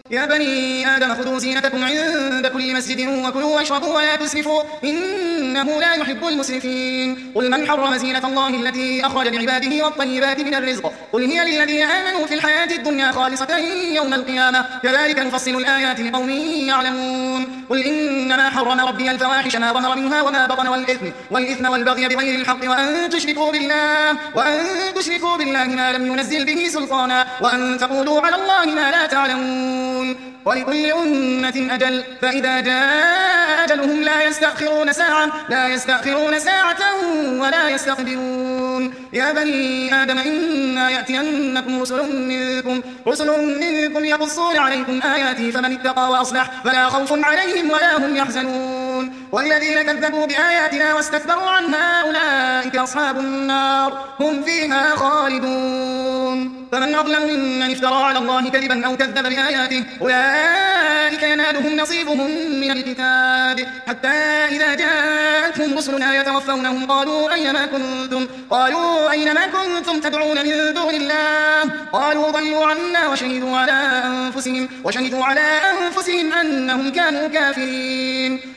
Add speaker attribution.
Speaker 1: يا بني آدم خذوا زينتكم عند كل مسجد وكلوا واشربوا ولا تسرفوا إنه لا يحب المسرفين. قل من حرم زينة الله التي أخرج لعباده والطيبات من الرزق قل هي للذين آمنوا في الحياة الدنيا خالصة يوم القيامة كذلك نفصل الآيات لقوم يعلمون. قل إنما حرم ربي الفواحش ما ظهر منها وما بطن والإثم والبغي بغير الحق وأن تشركوا بالله ما لم ينزل به سلطانا وأن تقولوا على الله ما لا تعلمون. ولكل أمة أجل فإذا جاء أجلهم لا يستأخرون ساعة ولا يستقدمون. يا بني آدم إما يأتينكم رسل منكم يقصون عليكم آياتي فمن اتقى وأصلح فلا خوف عليهم ولا هم يحزنون. والذين كذبوا بآياتنا واستكبروا عنها أولئك أصحاب النار هم فيها خالدون. فمن أظلم ممن افترى على الله كذبا أو كذب بآياته أولئك ينالهم نصيبهم من الكتاب حتى إذا جاءتهم رسلنا يتوفونهم قالوا أين ما كنتم تدعون من دون الله قالوا ضلوا عنا وشهدوا على أنفسهم أنهم كانوا كافرين.